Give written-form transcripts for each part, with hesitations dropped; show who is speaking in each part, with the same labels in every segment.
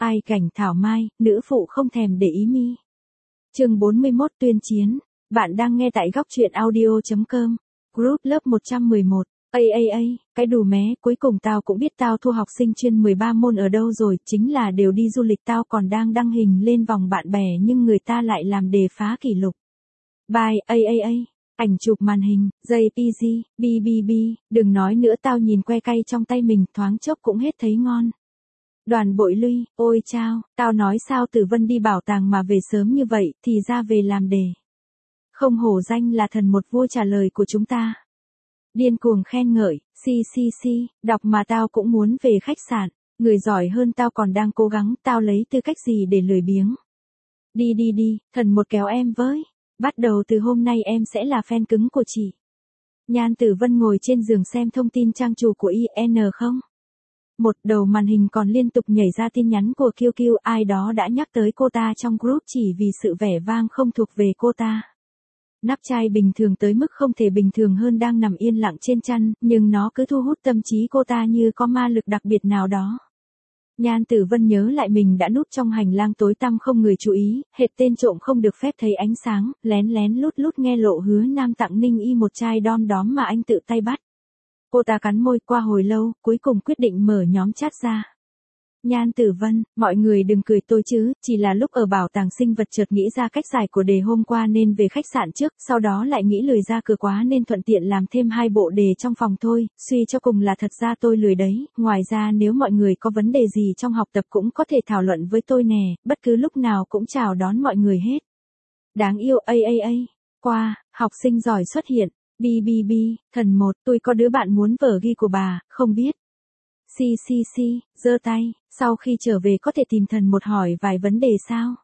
Speaker 1: Ai cảnh thảo mai, nữ phụ không thèm để ý mi. Chương 41 tuyên chiến. Bạn đang nghe tại góc truyện audio.com. Group lớp 111. Cái đù mé, cuối cùng tao cũng biết tao thua học sinh chuyên 13 môn ở đâu rồi, chính là đều đi du lịch tao còn đang đăng hình lên vòng bạn bè nhưng người ta lại làm đề phá kỷ lục. Bye, ảnh chụp màn hình, JPG, BBB, đừng nói nữa tao nhìn que cay trong tay mình thoáng chốc cũng hết thấy ngon. Đoàn Bội Luy, ôi chao, tao nói sao Tử Vân đi bảo tàng mà về sớm như vậy, thì ra về làm đề. Không hổ danh là thần một vua trả lời của chúng ta. Điên cuồng khen ngợi, đọc mà tao cũng muốn về khách sạn, người giỏi hơn tao còn đang cố gắng, tao lấy tư cách gì để lười biếng. Đi, thần một kéo em với, bắt đầu từ hôm nay em sẽ là fan cứng của chị. Nhan Tử Vân ngồi trên giường xem thông tin trang chủ của IN không? Một đầu màn hình còn liên tục nhảy ra tin nhắn của QQ, ai đó đã nhắc tới cô ta trong group chỉ vì sự vẻ vang không thuộc về cô ta. Nắp chai bình thường tới mức không thể bình thường hơn đang nằm yên lặng trên chăn, nhưng nó cứ thu hút tâm trí cô ta như có ma lực đặc biệt nào đó. Nhan Tử Vân nhớ lại mình đã núp trong hành lang tối tăm không người chú ý, hệt tên trộm không được phép thấy ánh sáng, lén lút nghe Lộ Hứa Nam tặng Ninh Y một chai đom đóm mà anh tự tay bắt. Cô ta cắn môi qua hồi lâu, cuối cùng quyết định mở nhóm chat ra. Nhan Tử Vân, mọi người đừng cười tôi chứ, chỉ là lúc ở bảo tàng sinh vật chợt nghĩ ra cách giải của đề hôm qua nên về khách sạn trước, sau đó lại nghĩ lười ra cửa quá nên thuận tiện làm thêm 2 bộ đề trong phòng thôi, suy cho cùng là thật ra tôi lười đấy, ngoài ra nếu mọi người có vấn đề gì trong học tập cũng có thể thảo luận với tôi nè, bất cứ lúc nào cũng chào đón mọi người hết. Đáng yêu qua, học sinh giỏi xuất hiện, BBB, thần một, tôi có đứa bạn muốn vở ghi của bà, không biết. Giơ tay, sau khi trở về có thể tìm thần một hỏi vài vấn đề sao?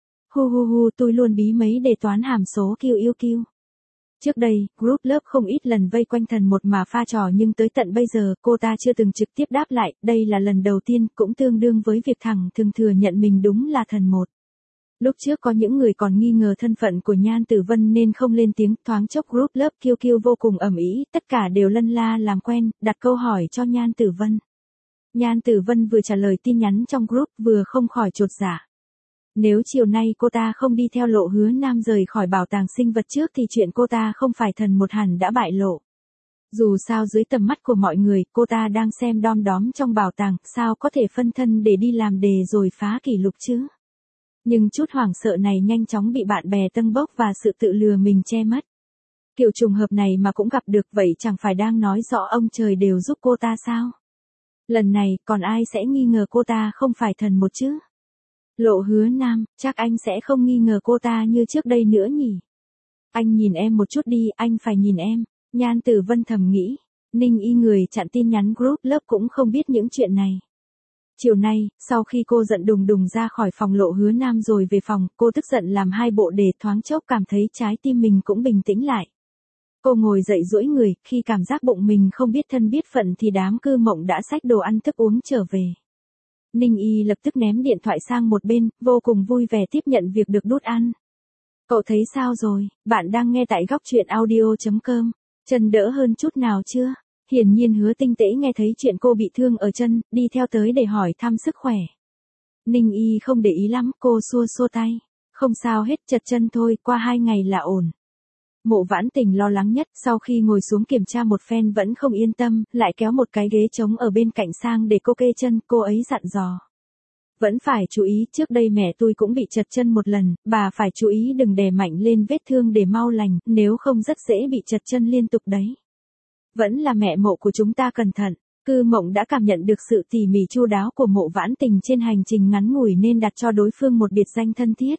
Speaker 1: Tôi luôn bí mấy đề toán hàm số QQ. Trước đây, group lớp không ít lần vây quanh thần một mà pha trò nhưng tới tận bây giờ cô ta chưa từng trực tiếp đáp lại, đây là lần đầu tiên cũng tương đương với việc thẳng thừng thừa nhận mình đúng là thần một. Lúc trước có những người còn nghi ngờ thân phận của Nhan Tử Vân nên không lên tiếng, thoáng chốc group lớp QQ vô cùng ầm ĩ, tất cả đều lân la làm quen, đặt câu hỏi cho Nhan Tử Vân. Nhan Tử Vân vừa trả lời tin nhắn trong group vừa không khỏi chột dạ. Nếu chiều nay cô ta không đi theo Lộ Hứa Nam rời khỏi bảo tàng sinh vật trước thì chuyện cô ta không phải thần một hẳn đã bại lộ. Dù sao dưới tầm mắt của mọi người, cô ta đang xem đom đóm trong bảo tàng, sao có thể phân thân để đi làm đề rồi phá kỷ lục chứ? Nhưng chút hoảng sợ này nhanh chóng bị bạn bè tâng bốc và sự tự lừa mình che mất. Kiểu trùng hợp này mà cũng gặp được vậy chẳng phải đang nói rõ ông trời đều giúp cô ta sao? Lần này còn ai sẽ nghi ngờ cô ta không phải thần một chứ? Lộ Hứa Nam, chắc anh sẽ không nghi ngờ cô ta như trước đây nữa nhỉ? Anh nhìn em một chút đi, anh phải nhìn em. Nhan Tử Vân thầm nghĩ. Ninh Y người chặn tin nhắn group lớp cũng không biết những chuyện này. Chiều nay, sau khi cô giận đùng đùng ra khỏi phòng Lộ Hứa Nam rồi về phòng, cô tức giận làm 2 bộ đề thoáng chốc cảm thấy trái tim mình cũng bình tĩnh lại. Cô ngồi dậy duỗi người, khi cảm giác bụng mình không biết thân biết phận thì đám Cư Mộng đã xách đồ ăn thức uống trở về. Ninh Y lập tức ném điện thoại sang một bên, vô cùng vui vẻ tiếp nhận việc được đút ăn. Cậu thấy sao rồi, bạn đang nghe tại góc truyện audio.com, chân đỡ hơn chút nào chưa? Hiển nhiên Hứa Tinh Tễ nghe thấy chuyện cô bị thương ở chân, đi theo tới để hỏi thăm sức khỏe. Ninh Y không để ý lắm, cô xua tay. Không sao hết, chật chân thôi, qua 2 ngày là ổn. Mộ Vãn Tình lo lắng nhất, sau khi ngồi xuống kiểm tra một phen vẫn không yên tâm, lại kéo một cái ghế trống ở bên cạnh sang để cô kê chân, cô ấy dặn dò. Vẫn phải chú ý, trước đây mẹ tôi cũng bị chật chân một lần, bà phải chú ý đừng đè mạnh lên vết thương để mau lành, nếu không rất dễ bị chật chân liên tục đấy. Vẫn là mẹ Mộ của chúng ta cẩn thận. Cư Mộng đã cảm nhận được sự tỉ mỉ chu đáo của Mộ Vãn Tình trên hành trình ngắn ngủi nên đặt cho đối phương một biệt danh thân thiết.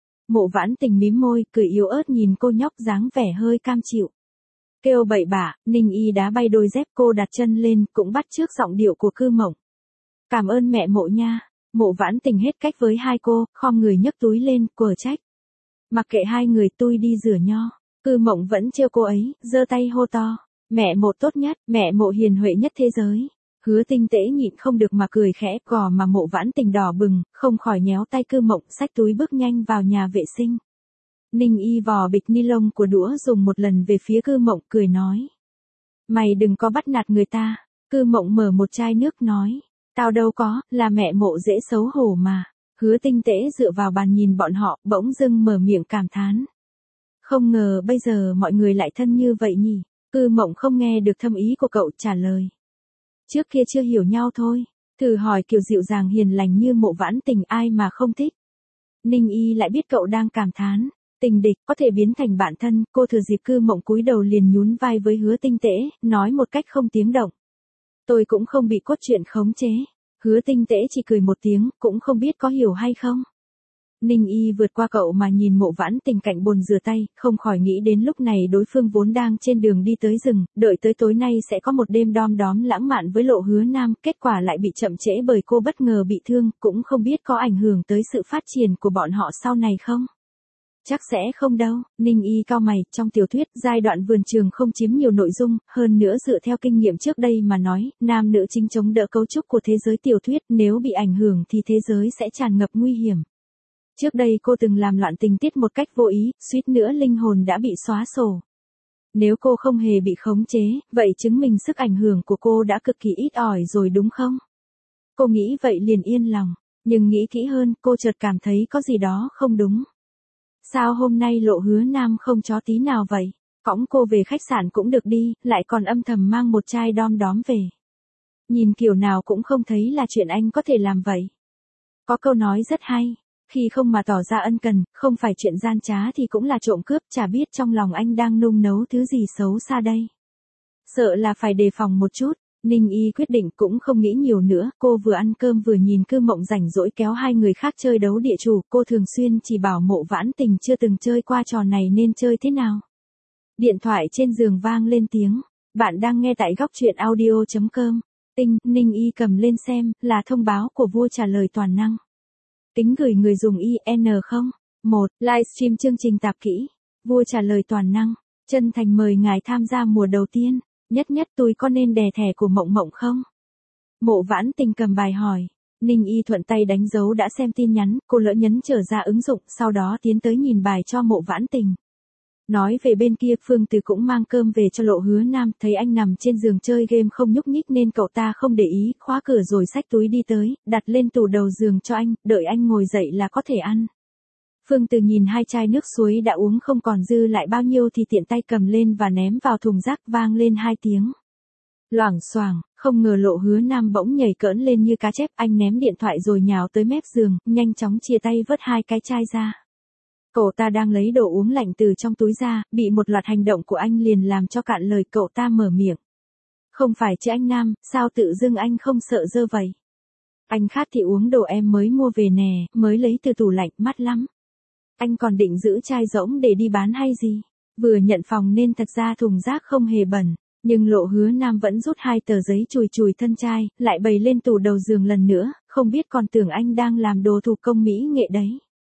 Speaker 1: Mộ Vãn Tình mím môi, cười yếu ớt nhìn cô nhóc dáng vẻ hơi cam chịu. Kêu bậy bạ, Ninh Y đá bay đôi dép cô đặt chân lên, cũng bắt chước giọng điệu của Cư Mộng. Cảm ơn mẹ Mộ nha. Mộ Vãn Tình hết cách với 2 cô, khom người nhấc túi lên, quở trách. Mặc kệ 2 người tôi đi rửa nho. Cư Mộng vẫn trêu cô ấy, giơ tay hô to. Mẹ Mộ tốt nhất, mẹ Mộ hiền huệ nhất thế giới. Hứa Tinh Tễ nhịn không được mà cười khẽ, gò mà Mộ Vãn Tình đỏ bừng, không khỏi nhéo tay Cư Mộng, xách túi bước nhanh vào nhà vệ sinh. Ninh Y vò bịch ni lông của đũa dùng một lần về phía Cư Mộng, cười nói. Mày đừng có bắt nạt người ta. Cư Mộng mở một chai nước nói. Tao đâu có, là mẹ Mộ dễ xấu hổ mà. Hứa Tinh Tễ dựa vào bàn nhìn bọn họ, bỗng dưng mở miệng cảm thán. Không ngờ bây giờ mọi người lại thân như vậy nhỉ. Cư Mộng không nghe được thâm ý của cậu trả lời. Trước kia chưa hiểu nhau thôi. Thử hỏi kiểu dịu dàng hiền lành như Mộ Vãn Tình ai mà không thích. Ninh Y lại biết cậu đang cảm thán. Tình địch có thể biến thành bạn thân, cô thừa dịp Cư Mộng cúi đầu liền nhún vai với Hứa Tinh Tễ, nói một cách không tiếng động. Tôi cũng không bị cốt truyện khống chế. Hứa Tinh Tễ chỉ cười một tiếng, cũng không biết có hiểu hay không. Ninh Y vượt qua cậu mà nhìn Mộ Vãn Tình cạnh bồn rửa tay, không khỏi nghĩ đến lúc này đối phương vốn đang trên đường đi tới rừng, đợi tới tối nay sẽ có một đêm đom đóm lãng mạn với Lộ Hứa Nam, kết quả lại bị chậm trễ bởi cô bất ngờ bị thương, cũng không biết có ảnh hưởng tới sự phát triển của bọn họ sau này không. Chắc sẽ không đâu, Ninh Y cau mày, trong tiểu thuyết, giai đoạn vườn trường không chiếm nhiều nội dung, hơn nữa dựa theo kinh nghiệm trước đây mà nói, nam nữ chính chống đỡ cấu trúc của thế giới tiểu thuyết, nếu bị ảnh hưởng thì thế giới sẽ tràn ngập nguy hiểm. Trước đây cô từng làm loạn tình tiết một cách vô ý, suýt nữa linh hồn đã bị xóa sổ. Nếu cô không hề bị khống chế, vậy chứng minh sức ảnh hưởng của cô đã cực kỳ ít ỏi rồi đúng không? Cô nghĩ vậy liền yên lòng, nhưng nghĩ kỹ hơn, cô chợt cảm thấy có gì đó không đúng. Sao hôm nay Lộ Hứa Nam không chó tí nào vậy? Cõng cô về khách sạn cũng được đi, lại còn âm thầm mang một chai đom đóm về. Nhìn kiểu nào cũng không thấy là chuyện anh có thể làm vậy. Có câu nói rất hay, khi không mà tỏ ra ân cần, không phải chuyện gian trá thì cũng là trộm cướp, chả biết trong lòng anh đang nung nấu thứ gì xấu xa đây. Sợ là phải đề phòng một chút. Ninh Y quyết định cũng không nghĩ nhiều nữa, cô vừa ăn cơm vừa nhìn Cư Mộng rảnh rỗi kéo hai người khác chơi đấu địa chủ, cô thường xuyên chỉ bảo Mộ Vãn Tình chưa từng chơi qua trò này nên chơi thế nào. Điện thoại trên giường vang lên tiếng, bạn đang nghe tại góc truyện audio.com, Ninh Y cầm lên xem, là thông báo của vua trả lời toàn năng. Tính gửi người dùng IN không? 1. Livestream chương trình tạp kỹ, vua trả lời toàn năng, chân thành mời ngài tham gia mùa đầu tiên. Nhất tôi có nên đè thẻ của Mộng Mộng không? Mộ Vãn Tình cầm bài hỏi. Ninh Y thuận tay đánh dấu đã xem tin nhắn, cô lỡ nhấn trở ra ứng dụng, sau đó tiến tới nhìn bài cho Mộ Vãn Tình. Nói về bên kia Phương Từ cũng mang cơm về cho Lộ Hứa Nam, thấy anh nằm trên giường chơi game không nhúc nhích nên cậu ta không để ý, khóa cửa rồi xách túi đi tới, đặt lên tủ đầu giường cho anh, đợi anh ngồi dậy là có thể ăn. Phương Từ nhìn hai chai nước suối đã uống không còn dư lại bao nhiêu thì tiện tay cầm lên và ném vào thùng rác, vang lên 2 tiếng. Loảng xoảng, không ngờ Lộ Hứa Nam bỗng nhảy cỡn lên như cá chép, anh ném điện thoại rồi nhào tới mép giường, nhanh chóng chia tay vớt hai cái chai ra. Cậu ta đang lấy đồ uống lạnh từ trong túi ra, bị một loạt hành động của anh liền làm cho cạn lời, cậu ta mở miệng. Không phải chứ anh Nam, sao tự dưng anh không sợ dơ vậy? Anh khát thì uống đồ em mới mua về nè, mới lấy từ tủ lạnh, mát lắm. Anh còn định giữ chai rỗng để đi bán hay gì? Vừa nhận phòng nên thật ra thùng rác không hề bẩn, nhưng Lộ Hứa Nam vẫn rút 2 tờ giấy chùi chùi thân chai, lại bày lên tủ đầu giường lần nữa, không biết còn tưởng anh đang làm đồ thủ công mỹ nghệ đấy.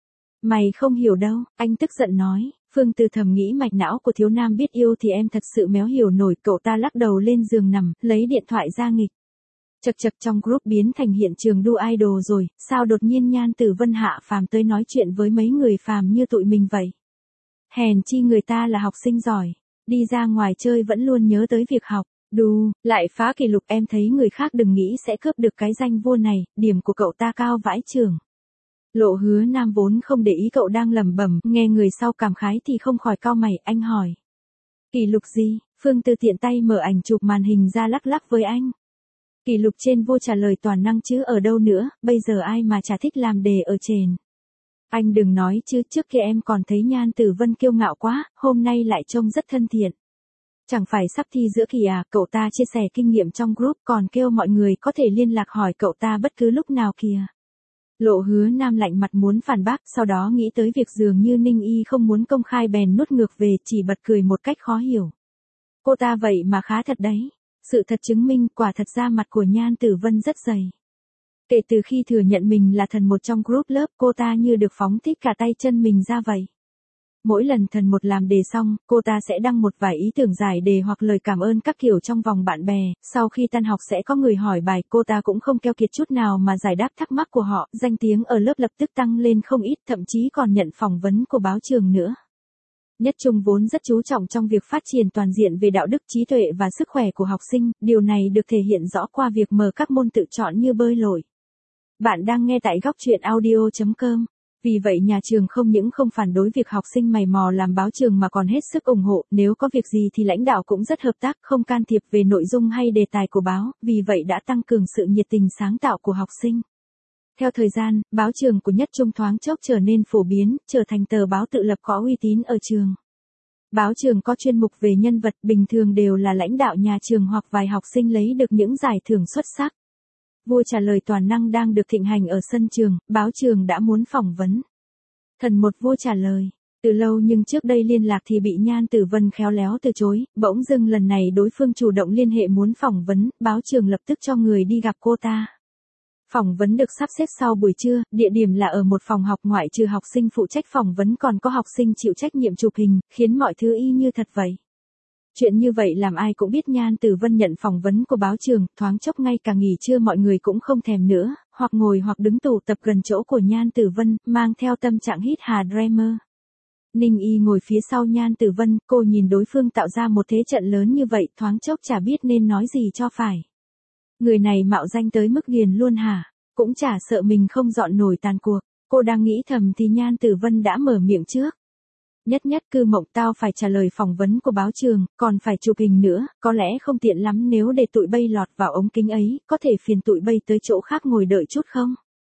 Speaker 1: Mày không hiểu đâu, anh tức giận nói. Phương Từ thầm nghĩ mạch não của thiếu nam biết yêu thì em thật sự méo hiểu nổi, cậu ta lắc đầu lên giường nằm, lấy điện thoại ra nghịch. Chật chật, trong group biến thành hiện trường đua idol rồi, sao đột nhiên Nhan Tử Vân hạ phàm tới nói chuyện với mấy người phàm như tụi mình vậy. Hèn chi người ta là học sinh giỏi, đi ra ngoài chơi vẫn luôn nhớ tới việc học, đù, lại phá kỷ lục, em thấy người khác đừng nghĩ sẽ cướp được cái danh vua này, điểm của cậu ta cao vãi chưởng. Lộ Hứa Nam vốn không để ý cậu đang lẩm bẩm, nghe người sau cảm khái thì không khỏi cau mày, anh hỏi. Kỷ lục gì? Phương Từ tiện tay mở ảnh chụp màn hình ra lắc lắc với anh. Kỷ lục trên vua trả lời toàn năng chứ ở đâu nữa, bây giờ ai mà chả thích làm đề ở trên. Anh đừng nói chứ, trước kia em còn thấy Nhan Tử Vân kiêu ngạo quá, hôm nay lại trông rất thân thiện. Chẳng phải sắp thi giữa kỳ à, cậu ta chia sẻ kinh nghiệm trong group còn kêu mọi người có thể liên lạc hỏi cậu ta bất cứ lúc nào kìa. Lộ Hứa Nam lạnh mặt muốn phản bác, sau đó nghĩ tới việc dường như Ninh Y không muốn công khai bèn nuốt ngược về, chỉ bật cười một cách khó hiểu. Cô ta vậy mà khá thật đấy. Sự thật chứng minh quả thật ra mặt của Nhan Tử Vân rất dày. Kể từ khi thừa nhận mình là thần một trong group lớp, cô ta như được phóng thích cả tay chân mình ra vậy. Mỗi lần thần một làm đề xong, cô ta sẽ đăng một vài ý tưởng giải đề hoặc lời cảm ơn các kiểu trong vòng bạn bè, sau khi tan học sẽ có người hỏi bài, cô ta cũng không keo kiệt chút nào mà giải đáp thắc mắc của họ, danh tiếng ở lớp lập tức tăng lên không ít, thậm chí còn nhận phỏng vấn của báo trường nữa. Nhất Trung vốn rất chú trọng trong việc phát triển toàn diện về đạo đức trí tuệ và sức khỏe của học sinh, điều này được thể hiện rõ qua việc mở các môn tự chọn như bơi lội. Bạn đang nghe tại góc truyện audio.com. Vì vậy nhà trường không những không phản đối việc học sinh mày mò làm báo trường mà còn hết sức ủng hộ, nếu có việc gì thì lãnh đạo cũng rất hợp tác, không can thiệp về nội dung hay đề tài của báo, vì vậy đã tăng cường sự nhiệt tình sáng tạo của học sinh. Theo thời gian, báo trường của Nhất Trung thoáng chốc trở nên phổ biến, trở thành tờ báo tự lập có uy tín ở trường. Báo trường có chuyên mục về nhân vật, bình thường đều là lãnh đạo nhà trường hoặc vài học sinh lấy được những giải thưởng xuất sắc. Vua trả lời toàn năng đang được thịnh hành ở sân trường, báo trường đã muốn phỏng vấn. Thần một vua trả lời. Từ lâu nhưng trước đây liên lạc thì bị Nhan Tử Vân khéo léo từ chối, bỗng dưng lần này đối phương chủ động liên hệ muốn phỏng vấn, báo trường lập tức cho người đi gặp cô ta. Phỏng vấn được sắp xếp sau buổi trưa, địa điểm là ở một phòng học ngoại trừ học sinh phụ trách phỏng vấn còn có học sinh chịu trách nhiệm chụp hình, khiến mọi thứ y như thật vậy. Chuyện như vậy làm ai cũng biết Nhan Tử Vân nhận phỏng vấn của báo trường, thoáng chốc ngay cả nghỉ trưa mọi người cũng không thèm nữa, hoặc ngồi hoặc đứng tụ tập gần chỗ của Nhan Tử Vân, mang theo tâm trạng hít hà dreamer. Ninh Y ngồi phía sau Nhan Tử Vân, cô nhìn đối phương tạo ra một thế trận lớn như vậy, thoáng chốc chả biết nên nói gì cho phải. Người này mạo danh tới mức ghiền luôn hả? Cũng chả sợ mình không dọn nổi tàn cuộc. Cô đang nghĩ thầm thì Nhan Tử Vân đã mở miệng trước. Nhất Cư Mộng, tao phải trả lời phỏng vấn của báo trường, còn phải chụp hình nữa, có lẽ không tiện lắm nếu để tụi bay lọt vào ống kính ấy, có thể phiền tụi bay tới chỗ khác ngồi đợi chút không?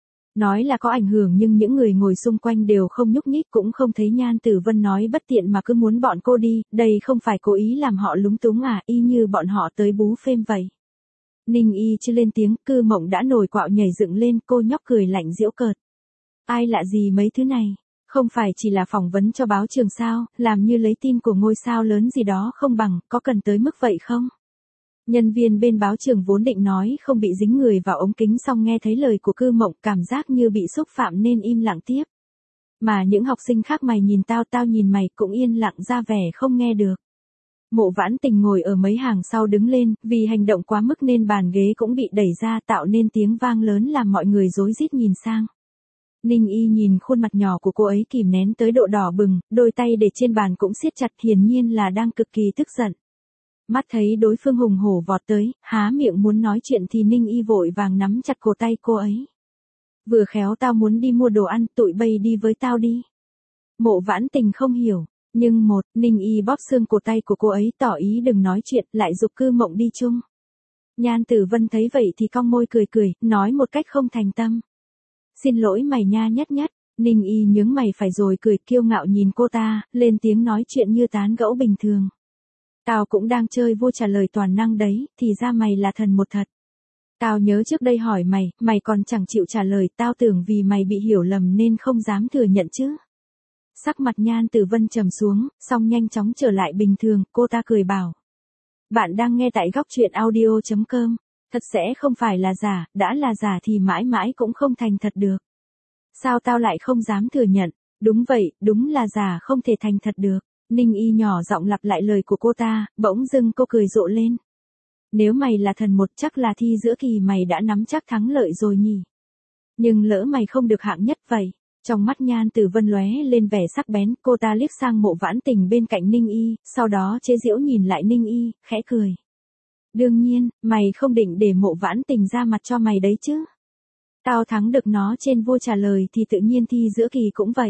Speaker 1: Nói là có ảnh hưởng nhưng những người ngồi xung quanh đều không nhúc nhích, cũng không thấy Nhan Tử Vân nói bất tiện mà cứ muốn bọn cô đi, đây không phải cố ý làm họ lúng túng à, y như bọn họ tới bú phêm vậy. Ninh Y chưa lên tiếng, Cư Mộng đã nổi quạo nhảy dựng lên, cô nhóc cười lạnh giễu cợt. Ai lạ gì mấy thứ này, không phải chỉ là phỏng vấn cho báo trường sao, làm như lấy tin của ngôi sao lớn gì đó không bằng, có cần tới mức vậy không? Nhân viên bên báo trường vốn định nói không bị dính người vào ống kính, xong nghe thấy lời của Cư Mộng cảm giác như bị xúc phạm nên im lặng tiếp. Mà những học sinh khác mày nhìn tao, tao nhìn mày cũng yên lặng ra vẻ không nghe được. Mộ Vãn Tình ngồi ở mấy hàng sau đứng lên, vì hành động quá mức nên bàn ghế cũng bị đẩy ra tạo nên tiếng vang lớn làm mọi người rối rít nhìn sang. Ninh Y nhìn khuôn mặt nhỏ của cô ấy kìm nén tới độ đỏ bừng, đôi tay để trên bàn cũng siết chặt, hiển nhiên là đang cực kỳ tức giận. Mắt thấy đối phương hùng hổ vọt tới, há miệng muốn nói chuyện thì Ninh Y vội vàng nắm chặt cổ tay cô ấy. Vừa khéo tao muốn đi mua đồ ăn, tụi bay đi với tao đi. Mộ Vãn Tình không hiểu. Nhưng Ninh Y bóp xương cổ tay của cô ấy tỏ ý đừng nói chuyện, lại giục Cư Mộng đi chung. Nhan Tử Vân thấy vậy thì cong môi cười, nói một cách không thành tâm. Xin lỗi mày nha Nhất. Ninh Y nhướng mày phải rồi cười kiêu ngạo nhìn cô ta, lên tiếng nói chuyện như tán gẫu bình thường. Tao cũng đang chơi vua trả lời toàn năng đấy, thì ra mày là thần một thật. Tao nhớ trước đây hỏi mày còn chẳng chịu trả lời, tao tưởng vì mày bị hiểu lầm nên không dám thừa nhận chứ. Sắc mặt Nhan Tử Vân trầm xuống, xong nhanh chóng trở lại bình thường, cô ta cười bảo. Bạn đang nghe tại góc truyện audio.com, thật sẽ không phải là giả, đã là giả thì mãi mãi cũng không thành thật được. Sao tao lại không dám thừa nhận, đúng vậy, đúng là giả không thể thành thật được. Ninh Y nhỏ giọng lặp lại lời của cô ta, bỗng dưng cô cười rộ lên. Nếu mày là thần một chắc là thi giữa kỳ mày đã nắm chắc thắng lợi rồi nhỉ. Nhưng lỡ mày không được hạng nhất vậy. Trong mắt Nhan Tử Vân lóe lên vẻ sắc bén, cô ta liếc sang Mộ Vãn Tình bên cạnh Ninh Y, sau đó chế giễu nhìn lại Ninh Y, khẽ cười. Đương nhiên, mày không định để Mộ Vãn Tình ra mặt cho mày đấy chứ. Tao thắng được nó trên vua trả lời thì tự nhiên thi giữa kỳ cũng vậy.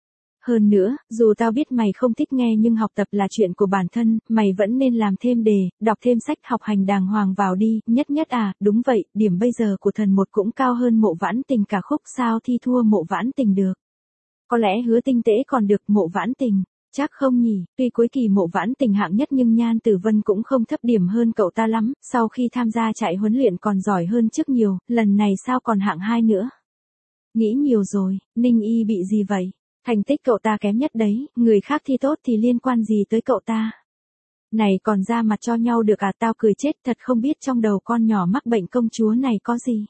Speaker 1: Hơn nữa, dù tao biết mày không thích nghe nhưng học tập là chuyện của bản thân, mày vẫn nên làm thêm đề, đọc thêm sách, học hành đàng hoàng vào đi. Nhất à, đúng vậy, điểm bây giờ của thần một cũng cao hơn Mộ Vãn Tình cả khúc, sao thi thua Mộ Vãn Tình được. Có lẽ Hứa Tinh Tế còn được, Mộ Vãn Tình, chắc không nhỉ. Tuy cuối kỳ Mộ Vãn Tình hạng nhất nhưng Nhan Tử Vân cũng không thấp điểm hơn cậu ta lắm, sau khi tham gia chạy huấn luyện còn giỏi hơn trước nhiều, lần này sao còn hạng 2 nữa. Nghĩ nhiều rồi, Ninh Y bị gì vậy? Thành tích cậu ta kém nhất đấy, người khác thi tốt thì liên quan gì tới cậu ta. Này còn ra mặt cho nhau được à, tao cười chết, thật không biết trong đầu con nhỏ mắc bệnh công chúa này có gì.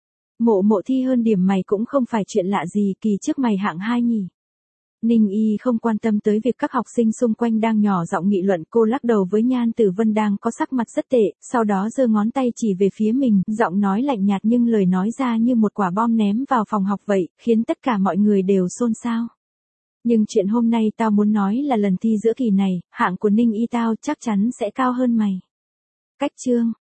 Speaker 1: Mộ thi hơn điểm mày cũng không phải chuyện lạ gì, kỳ trước mày hạng 2 nhỉ. Ninh Y không quan tâm tới việc các học sinh xung quanh đang nhỏ giọng nghị luận, cô lắc đầu với Nhan Tử Vân đang có sắc mặt rất tệ, sau đó giơ ngón tay chỉ về phía mình, giọng nói lạnh nhạt nhưng lời nói ra như một quả bom ném vào phòng học vậy, khiến tất cả mọi người đều xôn xao. Nhưng chuyện hôm nay tao muốn nói là lần thi giữa kỳ này, hạng của Ninh Y tao chắc chắn sẽ cao hơn mày. Cách chương